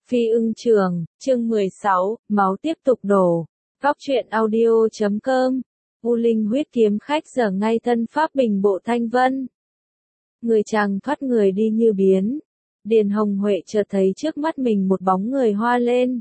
Phi ưng trường, chương 16, máu tiếp tục đổ. Góc truyện audio.com. U Linh huyết kiếm khách giờ ngay thân pháp bình bộ thanh vân. Người chàng thoát người đi như biến. Điền Hồng Huệ chợt thấy trước mắt mình một bóng người hoa lên.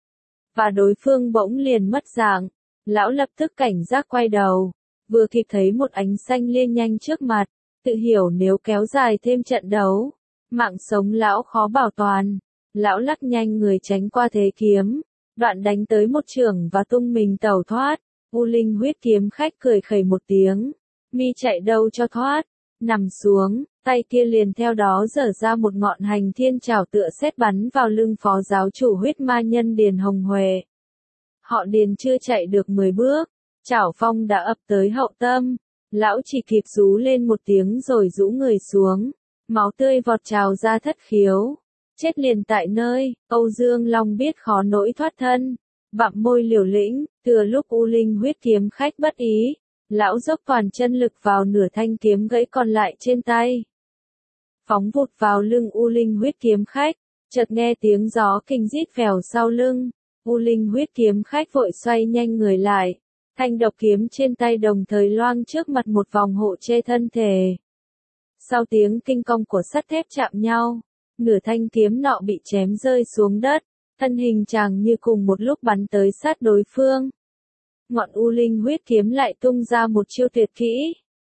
Và đối phương bỗng liền mất dạng. Lão lập tức cảnh giác quay đầu. Vừa kịp thấy một ánh xanh liên nhanh trước mặt. Tự hiểu nếu kéo dài thêm trận đấu, mạng sống lão khó bảo toàn. Lão lắc nhanh người tránh qua thế kiếm, đoạn đánh tới một chưởng và tung mình tẩu thoát. U Linh huyết kiếm khách cười khẩy một tiếng, mi chạy đâu cho thoát, nằm xuống, tay kia liền theo đó giở ra một ngọn hành thiên trảo tựa sét bắn vào lưng phó giáo chủ huyết ma nhân Điền Hồng Huệ. Họ Điền chưa chạy được 10 bước, trảo phong đã ập tới hậu tâm, lão chỉ kịp rú lên một tiếng rồi rũ người xuống, máu tươi vọt trào ra thất khiếu. Chết liền tại nơi, Âu Dương Long biết khó nỗi thoát thân, bặm môi liều lĩnh, thừa lúc U Linh huyết kiếm khách bất ý, lão dốc toàn chân lực vào nửa thanh kiếm gãy còn lại trên tay. Phóng vụt vào lưng U Linh huyết kiếm khách, chợt nghe tiếng gió kinh rít vèo sau lưng, U Linh huyết kiếm khách vội xoay nhanh người lại, thanh độc kiếm trên tay đồng thời loang trước mặt một vòng hộ che thân thể. Sau tiếng kinh cong của sắt thép chạm nhau, nửa thanh kiếm nọ bị chém rơi xuống đất, thân hình chàng như cùng một lúc bắn tới sát đối phương. Ngọn U Linh huyết kiếm lại tung ra một chiêu tuyệt kỹ.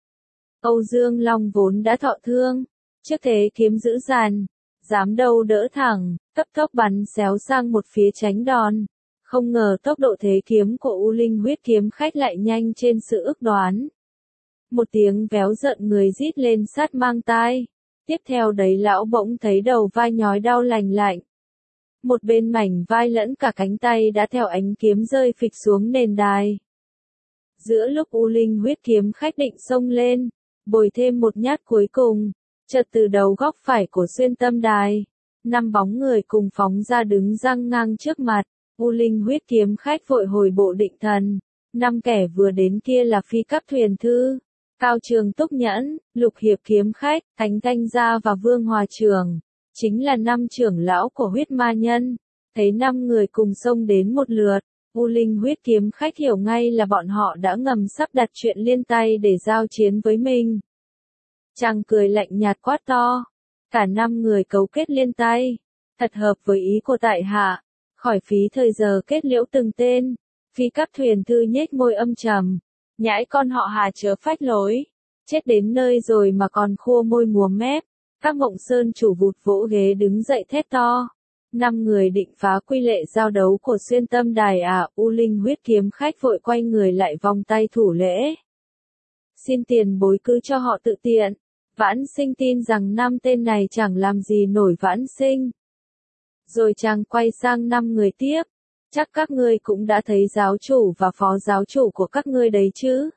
Âu Dương Long vốn đã thọ thương, trước thế kiếm dữ dằn, dám đâu đỡ thẳng, cấp tốc bắn xéo sang một phía tránh đòn. Không ngờ tốc độ thế kiếm của U Linh huyết kiếm khách lại nhanh trên sự ước đoán. Một tiếng véo giận người rít lên sát mang tai. Tiếp theo đấy lão bỗng thấy đầu vai nhói đau lành lạnh. Một bên mảnh vai lẫn cả cánh tay đã theo ánh kiếm rơi phịch xuống nền đài. Giữa lúc U Linh huyết kiếm khách định xông lên, bồi thêm một nhát cuối cùng, chợt từ đầu góc phải của xuyên tâm đài, 5 bóng người cùng phóng ra đứng giăng ngang trước mặt. U Linh huyết kiếm khách vội hồi bộ định thần. 5 kẻ vừa đến kia là Phi Cấp Thuyền Thư, Cao Trường Túc Nhẫn, Lục Hiệp kiếm khách, Thánh Thanh Gia và Vương Hòa Trường, chính là 5 trưởng lão của huyết ma nhân. Thấy 5 người cùng xông đến một lượt, U Linh huyết kiếm khách hiểu ngay là bọn họ đã ngầm sắp đặt chuyện liên tay để giao chiến với mình. Chàng cười lạnh nhạt quát to, cả 5 người cấu kết liên tay, thật hợp với ý của tại hạ, khỏi phí thời giờ kết liễu từng tên. Phi Cấp Thuyền Thư nhếch môi âm trầm, nhãi con họ Hà chớ phách lối, chết đến nơi rồi mà còn khua môi múa mép. Các Mộng Sơn chủ vụt vỗ ghế đứng dậy thét to. 5 người định phá quy lệ giao đấu của xuyên tâm đài à? U Linh huyết kiếm khách vội quay người lại vòng tay thủ lễ. Xin tiền bối cứ cho họ tự tiện. Vãn Sinh tin rằng 5 tên này chẳng làm gì nổi Vãn Sinh. Rồi chàng quay sang 5 người tiếp. Chắc các ngươi cũng đã thấy giáo chủ và phó giáo chủ của các ngươi đấy chứ.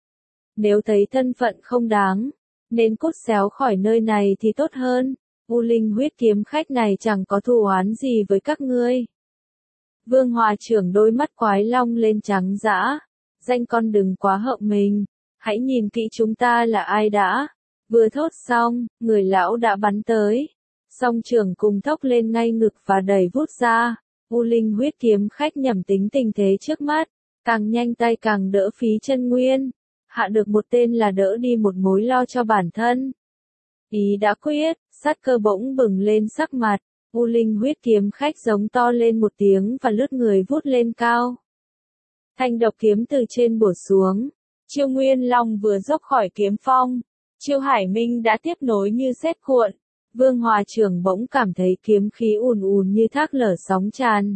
Nếu thấy thân phận không đáng, nên cút xéo khỏi nơi này thì tốt hơn. U Linh huyết kiếm khách này chẳng có thù oán gì với các ngươi. Vương Hòa Trưởng đôi mắt quái long lên trắng dã. Danh con đừng quá hậm mình. Hãy nhìn kỹ chúng ta là ai đã. Vừa thốt xong, người lão đã bắn tới. Song trưởng cùng thốc lên ngay ngực và đẩy vút ra. U Linh huyết kiếm khách nhẩm tính tình thế trước mắt. Càng nhanh tay càng đỡ phí chân nguyên. Hạ được một tên là đỡ đi một mối lo cho bản thân. Ý đã quyết, sát cơ bỗng bừng lên sắc mặt. U Linh huyết kiếm khách giống to lên một tiếng và lướt người vút lên cao. Thanh độc kiếm từ trên bổ xuống. Chiêu Nguyên Long vừa dốc khỏi kiếm phong. Chiêu Hải Minh đã tiếp nối như sét cuộn. Vương Hòa Trưởng bỗng cảm thấy kiếm khí ùn ùn như thác lở sóng tràn.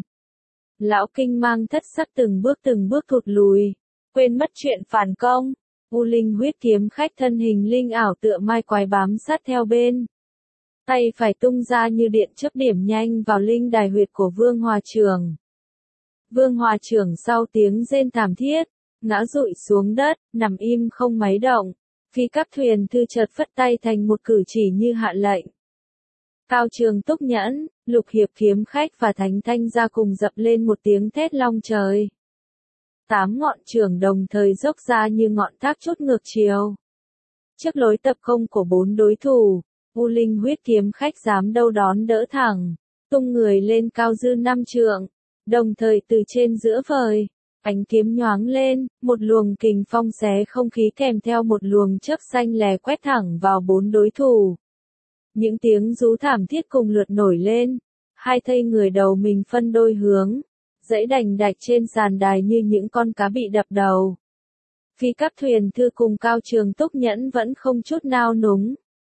Lão kinh mang thất sắc từng bước thụt lùi. Quên mất chuyện phản công. U Linh huyết kiếm khách thân hình linh ảo tựa mai quái bám sát theo bên. Tay phải tung ra như điện chớp điểm nhanh vào linh đài huyệt của Vương Hòa Trường. Vương Hòa Trường sau tiếng rên thảm thiết, ngã rụi xuống đất, nằm im không máy động. Phi Cấp Thuyền Thư chợt phất tay thành một cử chỉ như hạ lệnh. Cao Trường Túc Nhẫn, Lục Hiệp kiếm khách và Thánh Thanh Gia cùng dập lên một tiếng thét long trời. 8 ngọn trường đồng thời dốc ra như ngọn thác chốt ngược chiều. Trước lối tập công của 4 đối thủ, U Linh huyết kiếm khách dám đâu đón đỡ thẳng. tung người lên cao dư 5 trượng, đồng thời từ trên giữa vời, ánh kiếm nhoáng lên, một luồng kình phong xé không khí kèm theo một luồng chớp xanh lè quét thẳng vào 4 đối thủ. Những tiếng rú thảm thiết cùng lượt nổi lên, hai thây người đầu mình phân đôi hướng, dãy đành đạch trên sàn đài như những con cá bị đập đầu. Phi Cấp Thuyền Thư cùng Cao Trường Túc Nhẫn vẫn không chút nao núng.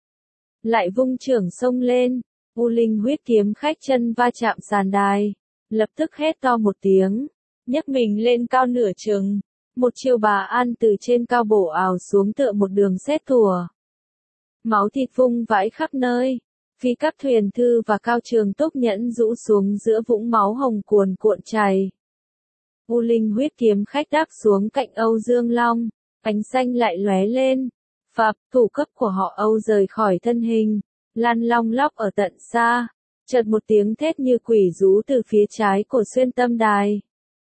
Lại vung trưởng xông lên, U Linh Huyết Kiếm Khách chân va chạm sàn đài, lập tức hét to một tiếng, nhấc mình lên cao nửa chừng, một chiêu bà an từ trên cao bổ ào xuống tựa một đường sét thùa. Máu thịt vung vãi khắp nơi, Phi Cấp Thuyền Thư và Cao Trường Túc Nhẫn rũ xuống giữa vũng máu hồng cuồn cuộn chảy. U Linh Huyết Kiếm Khách đáp xuống cạnh Âu Dương Long, ánh xanh lại lóe lên. Phập, thủ cấp của họ Âu rời khỏi thân hình, lăn long lóc ở tận xa. Chợt một tiếng thét như quỷ rú từ phía trái của xuyên tâm đài.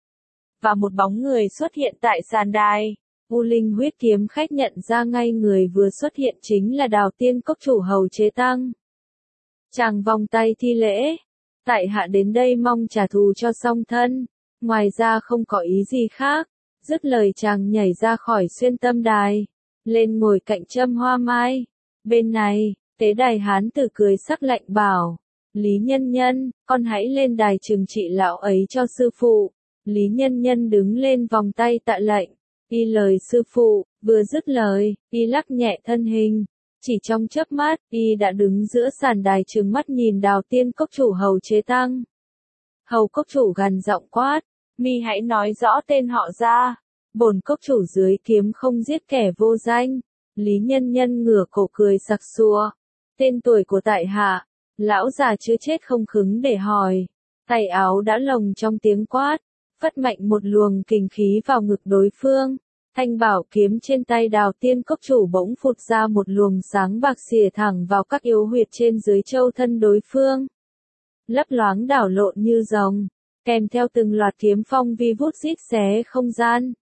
Và một bóng người xuất hiện tại sàn đài. U Linh Huyết Kiếm Khách nhận ra ngay người vừa xuất hiện chính là Đào Tiên Cốc chủ Hầu Chế Tăng. Chàng vòng tay thi lễ. Tại hạ đến đây mong trả thù cho song thân. Ngoài ra không có ý gì khác. Dứt lời chàng nhảy ra khỏi xuyên tâm đài. Lên ngồi cạnh Trâm Hoa Mai. Bên này, Tế Đài Hán Tử cười sắc lạnh bảo. Lý Nhân Nhân, con hãy lên đài trừng trị lão ấy cho sư phụ. Lý Nhân Nhân đứng lên vòng tay tạ lệnh. Y lời sư phụ, vừa dứt lời, y lắc nhẹ thân hình. Chỉ trong chớp mắt, y đã đứng giữa sàn đài trừng mắt nhìn Đào Tiên Cốc chủ Hầu Chế Tăng. Hầu Cốc chủ gằn giọng quát, mi hãy nói rõ tên họ ra. Bổn cốc chủ dưới kiếm không giết kẻ vô danh. Lý Nhân Nhân ngửa cổ cười sặc sụa. Tên tuổi của tại hạ, lão già chưa chết không khứng để hỏi. Tay áo đã lồng trong tiếng quát, phất mạnh một luồng kình khí vào ngực đối phương. Thanh bảo kiếm trên tay Đào Tiên Cốc chủ bỗng phụt ra một luồng sáng bạc xìa thẳng vào các yếu huyệt trên dưới châu thân đối phương. Lấp loáng đảo lộn như rồng, kèm theo từng loạt kiếm phong vi vút rít xé không gian.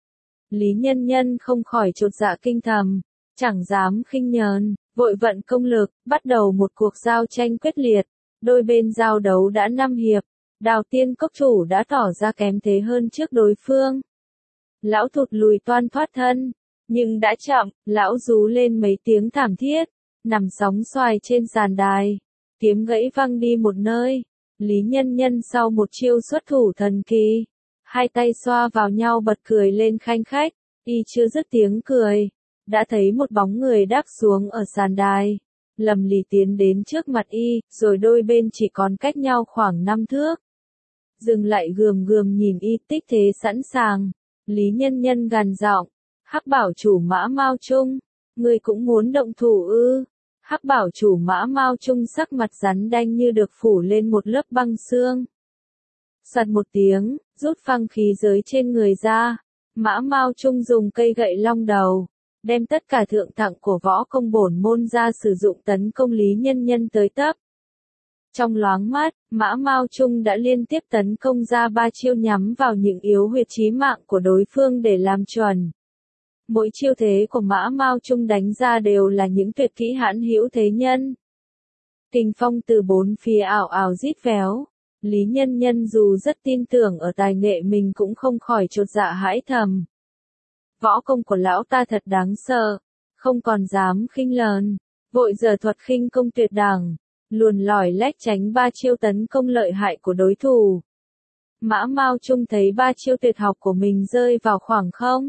Lý Nhân Nhân không khỏi chột dạ kinh thầm, chẳng dám khinh nhờn, vội vận công lực, bắt đầu một cuộc giao tranh quyết liệt. Đôi bên giao đấu đã 5 hiệp, Đào Tiên Cốc chủ đã tỏ ra kém thế hơn trước đối phương. Lão thụt lùi toan thoát thân, nhưng đã chậm, lão rú lên mấy tiếng thảm thiết, nằm sóng xoài trên sàn đài, kiếm gãy văng đi một nơi. Lý Nhân Nhân sau một chiêu xuất thủ thần kỳ, hai tay xoa vào nhau bật cười lên khanh khách, y chưa dứt tiếng cười, đã thấy một bóng người đáp xuống ở sàn đài, lầm lì tiến đến trước mặt y, rồi đôi bên chỉ còn cách nhau khoảng 5 thước. Dừng lại gườm gườm nhìn y, tích thế sẵn sàng. Lý Nhân Nhân gằn giọng, Hắc Bảo chủ Mã Mao Trung, ngươi cũng muốn động thủ ư? Hắc Bảo chủ Mã Mao Trung sắc mặt rắn đanh như được phủ lên một lớp băng xương. Sật một tiếng, rút phăng khí giới trên người ra, Mã Mao Trung dùng cây gậy long đầu, đem tất cả thượng thặng của võ công bổn môn ra sử dụng tấn công Lý Nhân Nhân tới tấp. Trong loáng mắt, Mã Mao Trung đã liên tiếp tấn công ra 3 chiêu nhắm vào những yếu huyệt chí mạng của đối phương để làm chuẩn. Mỗi chiêu thế của Mã Mao Trung đánh ra đều là những tuyệt kỹ hãn hữu thế nhân. Kình phong từ bốn phía ảo ảo rít véo. Lý Nhân Nhân dù rất tin tưởng ở tài nghệ mình cũng không khỏi chột dạ hãi thầm. Võ công của lão ta thật đáng sợ, không còn dám khinh lờn, vội giờ thuật khinh công tuyệt đẳng, luồn lỏi lách tránh 3 chiêu tấn công lợi hại của đối thủ. Mã Mao Trung thấy 3 chiêu tuyệt học của mình rơi vào khoảng không.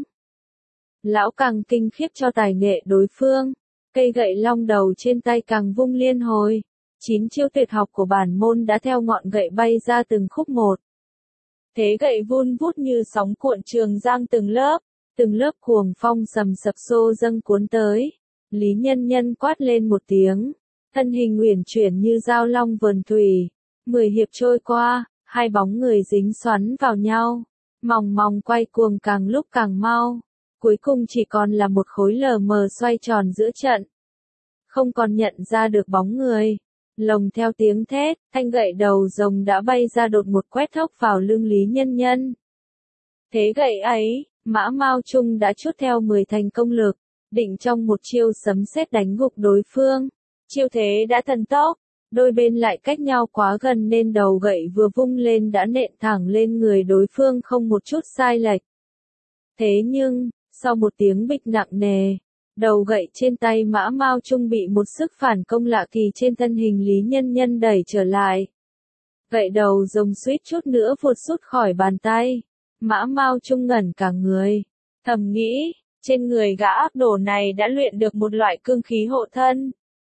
Lão càng kinh khiếp cho tài nghệ đối phương, cây gậy long đầu trên tay càng vung liên hồi. 9 chiêu tuyệt học của bản môn đã theo ngọn gậy bay ra từng khúc một. Thế gậy vun vút như sóng cuộn trường giang từng lớp cuồng phong sầm sập xô dâng cuốn tới. Lý Nhân Nhân quát lên một tiếng, thân hình uyển chuyển như dao long vờn thủy. 10 hiệp trôi qua, hai bóng người dính xoắn vào nhau, mòng mòng quay cuồng càng lúc càng mau, cuối cùng chỉ còn là một khối lờ mờ xoay tròn giữa trận. Không còn nhận ra được bóng người. Lồng theo tiếng thét, thanh gậy đầu rồng đã bay ra đột một quét thốc vào lưng Lý Nhân Nhân. Thế gậy ấy, Mã Mao Trung đã trút theo 10 thành công lực, định trong một chiêu sấm sét đánh gục đối phương. Chiêu thế đã thần tốc, Đôi bên lại cách nhau quá gần nên đầu gậy vừa vung lên đã nện thẳng lên người đối phương không một chút sai lệch. Thế nhưng, sau một tiếng bịch nặng nề, đầu gậy trên tay Mã Mao Trung bị một sức phản công lạ kỳ trên thân hình Lý Nhân Nhân đẩy trở lại. Gậy đầu rồng suýt chút nữa vụt sút khỏi bàn tay. Mã Mao Trung ngẩn cả người, thầm nghĩ, trên người gã ác đồ này đã luyện được một loại cương khí hộ thân.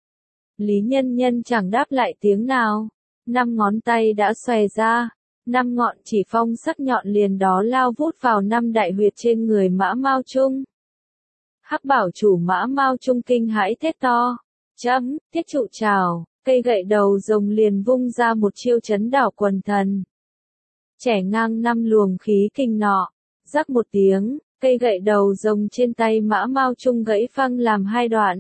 Lý Nhân Nhân chẳng đáp lại tiếng nào, 5 ngón tay đã xòe ra, 5 ngọn chỉ phong sắc nhọn liền đó lao vút vào 5 đại huyệt trên người Mã Mao Trung. Hắc bảo chủ Mã Mao Trung kinh hãi thét to, thiết trụ trảo, cây gậy đầu rồng liền vung ra một chiêu chấn đảo quần thần. Chẻ ngang 5 luồng khí kinh nọ, rắc một tiếng, cây gậy đầu rồng trên tay Mã Mao Trung gãy phăng làm 2 đoạn.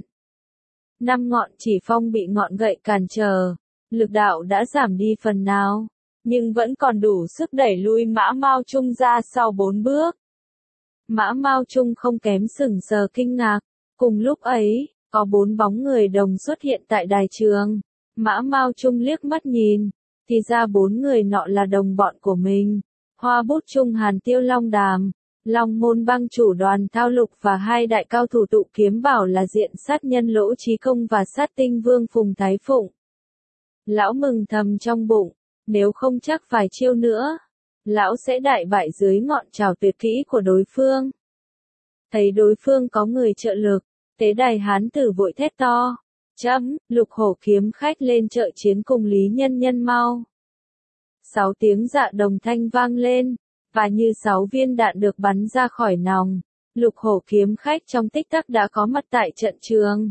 5 ngọn chỉ phong bị ngọn gậy cản trở, lực đạo đã giảm đi phần nào, nhưng vẫn còn đủ sức đẩy lui Mã Mao Trung ra sau 4 bước. Mã Mao Trung không kém sững sờ kinh ngạc, cùng lúc ấy, có 4 bóng người đồng xuất hiện tại đài trường. Mã Mao Trung liếc mắt nhìn, thì ra 4 người nọ là đồng bọn của mình. Hoa Bút Trung Hàn Tiêu Long Đàm, Long Môn Bang chủ Đoàn Thao Lục và 2 đại cao thủ tụ kiếm bảo là Diện Sát Nhân Lỗ Chí Công và Sát Tinh Vương Phùng Thái Phụng. Lão mừng thầm trong bụng, nếu không chắc vài chiêu nữa, lão sẽ đại bại dưới ngọn trảo tuyệt kỹ của đối phương. Thấy đối phương có người trợ lực, Tế Đài Hán Tử vội thét to, Lục Hổ kiếm khách lên trợ chiến cùng Lý Nhân Nhân mau. 6 tiếng dạ đồng thanh vang lên, và như 6 viên đạn được bắn ra khỏi nòng, Lục Hổ kiếm khách trong tích tắc đã có mặt tại trận trường.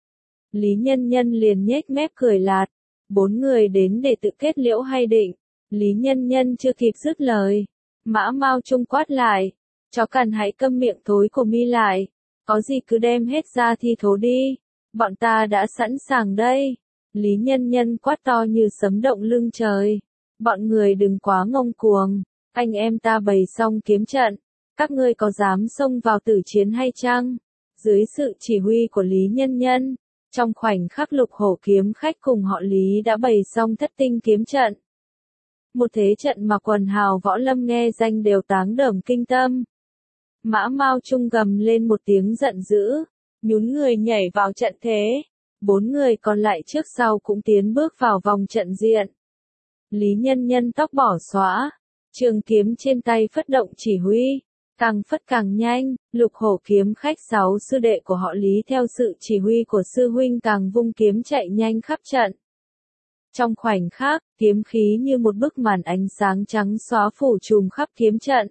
Lý Nhân Nhân liền nhếch mép cười lạt, 4 người đến để tự kết liễu hay định. Lý Nhân Nhân chưa kịp dứt lời, Mã Mao Trung quát lại, chó cằn hãy câm miệng thối của mi lại, có gì cứ đem hết ra thi thố đi, bọn ta đã sẵn sàng đây. Lý Nhân Nhân quát to như sấm động lưng trời, bọn người đừng quá ngông cuồng, anh em ta bày xong kiếm trận, các ngươi có dám xông vào tử chiến hay chăng? Dưới sự chỉ huy của Lý Nhân Nhân, trong khoảnh khắc Lục Hổ kiếm khách cùng họ Lý đã bày xong thất tinh kiếm trận. Một thế trận mà quần hào võ lâm nghe danh đều táng đởm kinh tâm. Mã Mao Trung gầm lên một tiếng giận dữ, nhún người nhảy vào trận thế. 4 người còn lại trước sau cũng tiến bước vào vòng trận diện. Lý Nhân Nhân tóc bỏ xõa, trường kiếm trên tay phất động chỉ huy, càng phất càng nhanh. Lục Hổ kiếm khách 6 sư đệ của họ Lý theo sự chỉ huy của sư huynh càng vung kiếm chạy nhanh khắp trận. Trong khoảnh khắc, kiếm khí như một bức màn ánh sáng trắng xóa phủ trùm khắp kiếm trận.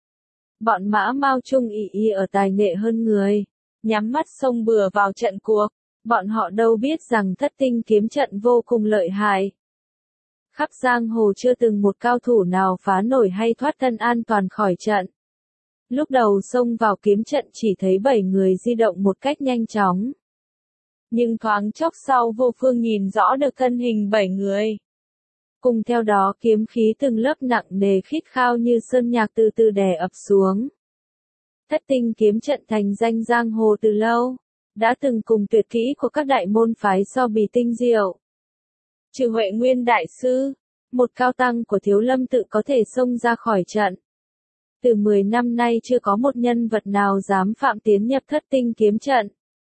Bọn Mã Mao Trung ỷ ở tài nghệ hơn người, nhắm mắt xông bừa vào trận cuộc, bọn họ đâu biết rằng thất tinh kiếm trận vô cùng lợi hại. Khắp giang hồ chưa từng một cao thủ nào phá nổi hay thoát thân an toàn khỏi trận. Lúc đầu xông vào kiếm trận chỉ thấy 7 người di động một cách nhanh chóng. Nhưng thoáng chốc sau vô phương nhìn rõ được thân hình 7 người. Cùng theo đó kiếm khí từng lớp nặng nề khít khao như sơn nhạc từ từ đè ập xuống. Thất tinh kiếm trận thành danh giang hồ từ lâu, đã từng cùng tuyệt kỹ của các đại môn phái so bì tinh diệu. Trừ Huệ Nguyên đại sư, một cao tăng của Thiếu Lâm tự có thể xông ra khỏi trận. Từ 10 năm nay chưa có một nhân vật nào dám phạm tiến nhập thất tinh kiếm trận.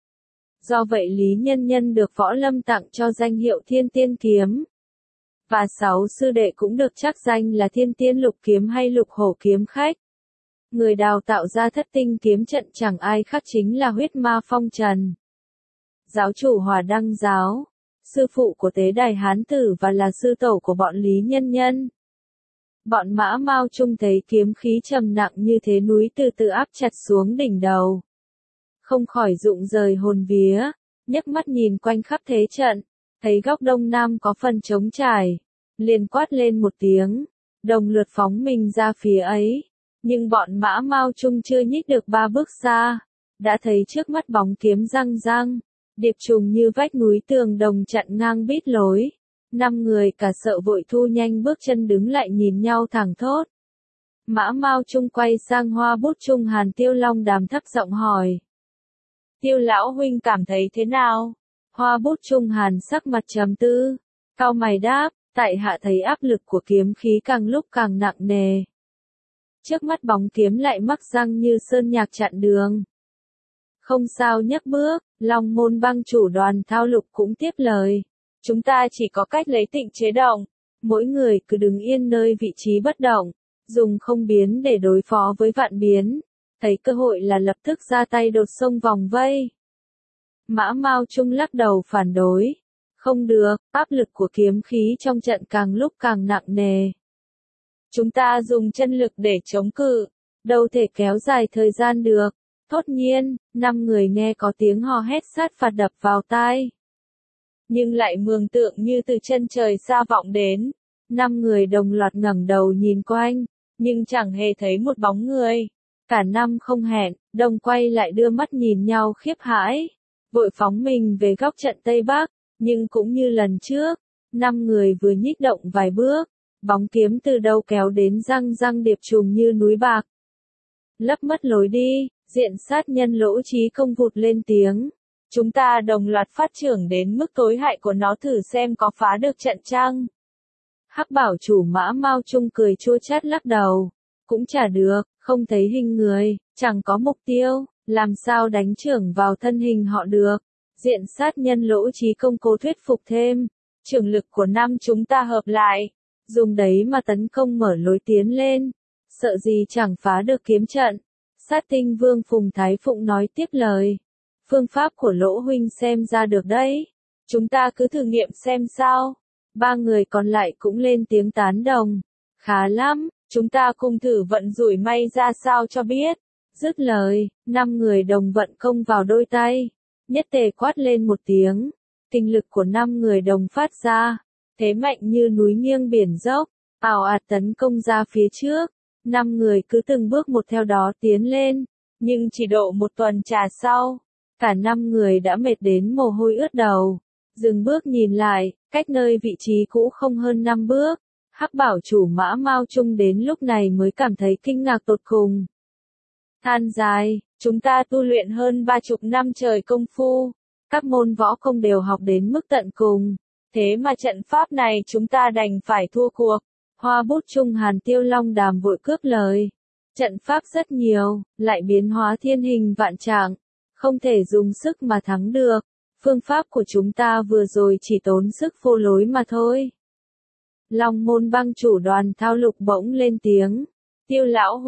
Do vậy Lý Nhân Nhân được Võ Lâm tặng cho danh hiệu Thiên Tiên Kiếm. Và 6 sư đệ cũng được trắc danh là Thiên Tiên Lục Kiếm hay Lục Hổ kiếm khách. Người đào tạo ra thất tinh kiếm trận chẳng ai khác chính là Huyết Ma Phong Trần. Giáo chủ Hòa Đăng Giáo, sư phụ của Tế Đài Hán Tử và là sư tổ của bọn Lý Nhân Nhân. Bọn Mã Mao Trung thấy kiếm khí trầm nặng như thế núi từ từ áp chặt xuống đỉnh đầu. Không khỏi rụng rời hồn vía, nhấc mắt nhìn quanh khắp thế trận, thấy góc đông nam có phần trống trải, liền quát lên một tiếng, đồng lượt phóng mình ra phía ấy. Nhưng bọn Mã Mao Trung chưa nhích được 3 bước xa, đã thấy trước mắt bóng kiếm răng răng, điệp trùng như vách núi tường đồng chặn ngang bít lối. 5 người cả sợ vội thu nhanh bước chân đứng lại nhìn nhau thẳng thốt. Mã Mao Trung quay sang Hoa Bút Trung Hàn Tiêu Long Đàm thấp giọng hỏi. Tiêu lão huynh cảm thấy thế nào? Hoa Bút Trung Hàn sắc mặt trầm tư, Cau mày đáp, tại hạ thấy áp lực của kiếm khí càng lúc càng nặng nề. Trước mắt bóng kiếm lại mắc răng như sơn nhạc chặn đường. Không sao nhấc bước, Long Môn Bang chủ Đoàn Thao Lục cũng tiếp lời. Chúng ta chỉ có cách lấy tịnh chế động. Mỗi người cứ đứng yên nơi vị trí bất động, dùng không biến để đối phó với vạn biến. Thấy cơ hội là lập tức ra tay đột xông vòng vây. Mã Mao Trung lắc đầu phản đối. Không được, áp lực của kiếm khí trong trận càng lúc càng nặng nề. Chúng ta dùng chân lực để chống cự, đâu thể kéo dài thời gian được. Thốt nhiên, 5 người nghe có tiếng hò hét sát phạt đập vào tai. Nhưng lại mường tượng như từ chân trời xa vọng đến. 5 người đồng loạt ngẩng đầu nhìn quanh, nhưng chẳng hề thấy một bóng người. Cả năm không hẹn, đồng quay lại đưa mắt nhìn nhau khiếp hãi. Vội phóng mình về góc trận Tây Bắc, nhưng cũng như lần trước, 5 người vừa nhích động vài bước, bóng kiếm từ đâu kéo đến răng răng điệp trùng như núi bạc. Lấp mất lối đi, diện sát nhân Lỗ Chí Công vụt lên tiếng. Chúng ta đồng loạt phát trưởng đến mức tối hại của nó thử xem có phá được trận chăng. Hắc bảo chủ Mã Mao Trung cười chua chát lắc đầu. Cũng chả được, không thấy hình người, chẳng có mục tiêu, làm sao đánh trưởng vào thân hình họ được. Diện sát nhân Lỗ Chí Công cố thuyết phục thêm. Trưởng lực của năm chúng ta hợp lại, dùng đấy mà tấn công mở lối tiến lên. Sợ gì chẳng phá được kiếm trận. Sát Tinh Vương Phùng Thái Phụng nói tiếp lời. Phương pháp của Lỗ huynh xem ra được đấy. Chúng ta cứ thử nghiệm xem sao. 3 người còn lại cũng lên tiếng tán đồng. Khá lắm, chúng ta cùng thử vận rủi may ra sao cho biết. Dứt lời, 5 người đồng vận công vào đôi tay. Nhất tề quát lên một tiếng. Kinh lực của 5 người đồng phát ra. Thế mạnh như núi nghiêng biển dốc. Ào ạt tấn công ra phía trước. 5 người cứ từng bước một theo đó tiến lên. Nhưng chỉ độ một tuần trà sau. Cả 5 người đã mệt đến mồ hôi ướt đầu. Dừng bước nhìn lại, cách nơi vị trí cũ không hơn 5 bước. Hắc bảo chủ Mã Mao Trung đến lúc này mới cảm thấy kinh ngạc tột cùng. Than dài, chúng ta tu luyện hơn 30 năm trời công phu. Các môn võ công đều học đến mức tận cùng. Thế mà trận pháp này chúng ta đành phải thua cuộc. Hoa bút Trung Hàn Tiêu Long Đàm vội cướp lời. Trận pháp rất nhiều, lại biến hóa thiên hình vạn trạng. Không thể dùng sức mà thắng được. Phương pháp của chúng ta vừa rồi chỉ tốn sức phô lối mà thôi. Long Môn Bang chủ Đoàn Thao Lục bỗng lên tiếng. Tiêu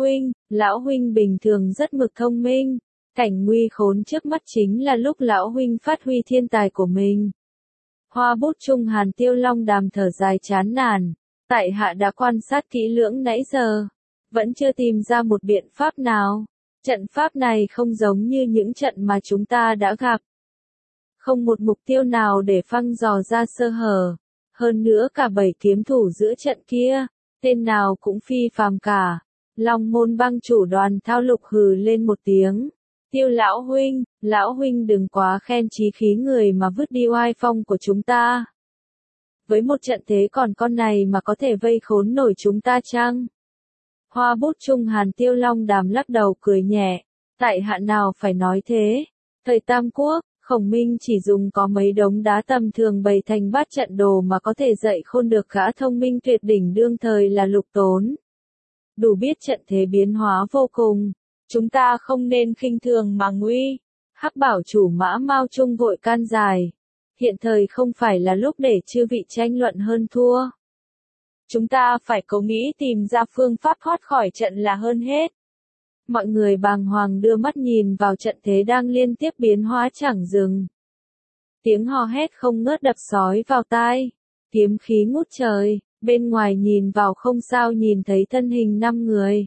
lão huynh bình thường rất mực thông minh. Cảnh nguy khốn trước mắt chính là lúc lão huynh phát huy thiên tài của mình. Hoa bút Trung Hàn Tiêu Long Đàm thở dài chán nản. Tại hạ đã quan sát kỹ lưỡng nãy giờ. Vẫn chưa tìm ra một biện pháp nào. Trận pháp này không giống như những trận mà chúng ta đã gặp. Không một mục tiêu nào để phăng dò ra sơ hở. Hơn nữa cả 7 kiếm thủ giữa trận kia, tên nào cũng phi phàm cả. Long Môn Bang chủ Đoàn Thao Lục hừ lên một tiếng. Tiêu lão huynh đừng quá khen chí khí người mà vứt đi oai phong của chúng ta. Với một trận thế còn con này mà có thể vây khốn nổi chúng ta chăng? Hoa bút Trung Hàn Tiêu Long Đàm lắc đầu cười nhẹ. Tại hạ nào phải nói thế. Thời Tam Quốc, Khổng Minh chỉ dùng có mấy đống đá tầm thường bày thành bát trận đồ mà có thể dạy khôn được gã thông minh tuyệt đỉnh đương thời là Lục Tốn. Đủ biết trận thế biến hóa vô cùng. Chúng ta không nên khinh thường mà nguy. Hắc bảo chủ Mã Mao Trung vội can dài. Hiện thời không phải là lúc để chư vị tranh luận hơn thua. Chúng ta phải cố nghĩ tìm ra phương pháp thoát khỏi trận là hơn hết. Mọi người bàng hoàng đưa mắt nhìn vào trận thế đang liên tiếp biến hóa chẳng dừng. Tiếng hò hét không ngớt đập sói vào tai. Kiếm khí ngút trời, bên ngoài nhìn vào không sao nhìn thấy thân hình 5 người.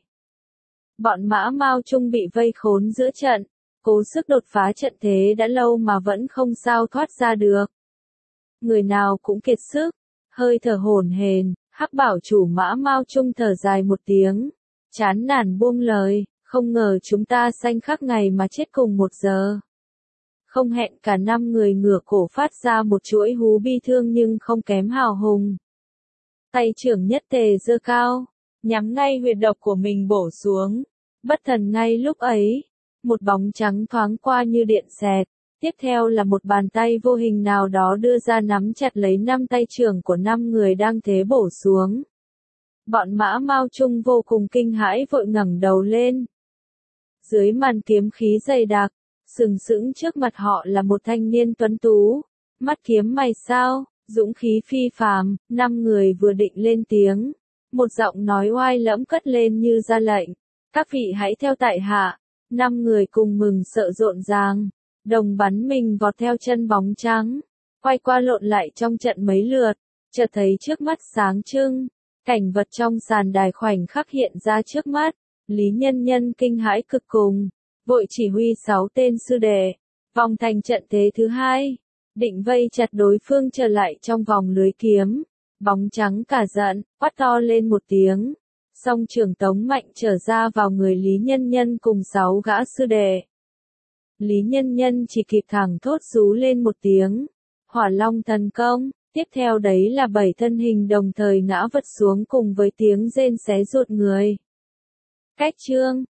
Bọn Mã Mao Trung bị vây khốn giữa trận, cố sức đột phá trận thế đã lâu mà vẫn không sao thoát ra được. Người nào cũng kiệt sức, hơi thở hổn hển. Hắc bảo chủ Mã Mao Trung thở dài một tiếng, chán nản buông lời, không ngờ chúng ta sanh khắc ngày mà chết cùng 1 giờ. Không hẹn cả 5 người ngửa cổ phát ra một chuỗi hú bi thương nhưng không kém hào hùng. Tay trưởng nhất tề giơ cao, nhắm ngay huyệt độc của mình bổ xuống. Bất thần ngay lúc ấy, một bóng trắng thoáng qua như điện xẹt, Tiếp theo là một bàn tay vô hình nào đó đưa ra nắm chặt lấy 5 tay trưởng của 5 người đang thế bổ xuống. Bọn Mã Mao Trung vô cùng kinh hãi vội ngẩng đầu lên. Dưới màn kiếm khí dày đặc, sừng sững trước mặt họ là một thanh niên tuấn tú, mắt kiếm mày sao, dũng khí phi phàm. 5 người vừa định lên tiếng, một giọng nói oai lẫm cất lên như ra lệnh. Các vị hãy theo tại hạ. 5 người cùng mừng sợ rộn ràng, đồng bắn mình vọt theo chân bóng trắng, quay qua lộn lại trong trận mấy lượt, chợt thấy trước mắt sáng trưng, cảnh vật trong sàn đài khoảnh khắc hiện ra trước mắt. Lý Nhân Nhân kinh hãi cực cùng, vội chỉ huy 6 tên sư đệ, vòng thành trận thế thứ hai, định vây chặt đối phương trở lại trong vòng lưới kiếm. Bóng trắng cả giận, quát to lên một tiếng, song trường tống mạnh trở ra vào người Lý Nhân Nhân cùng 6 gã sư đệ. Lý Nhân Nhân chỉ kịp thẳng thốt rú lên một tiếng, Hỏa Long thần công. Tiếp theo đấy là 7 thân hình đồng thời ngã vật xuống cùng với tiếng rên xé ruột người. Cách chương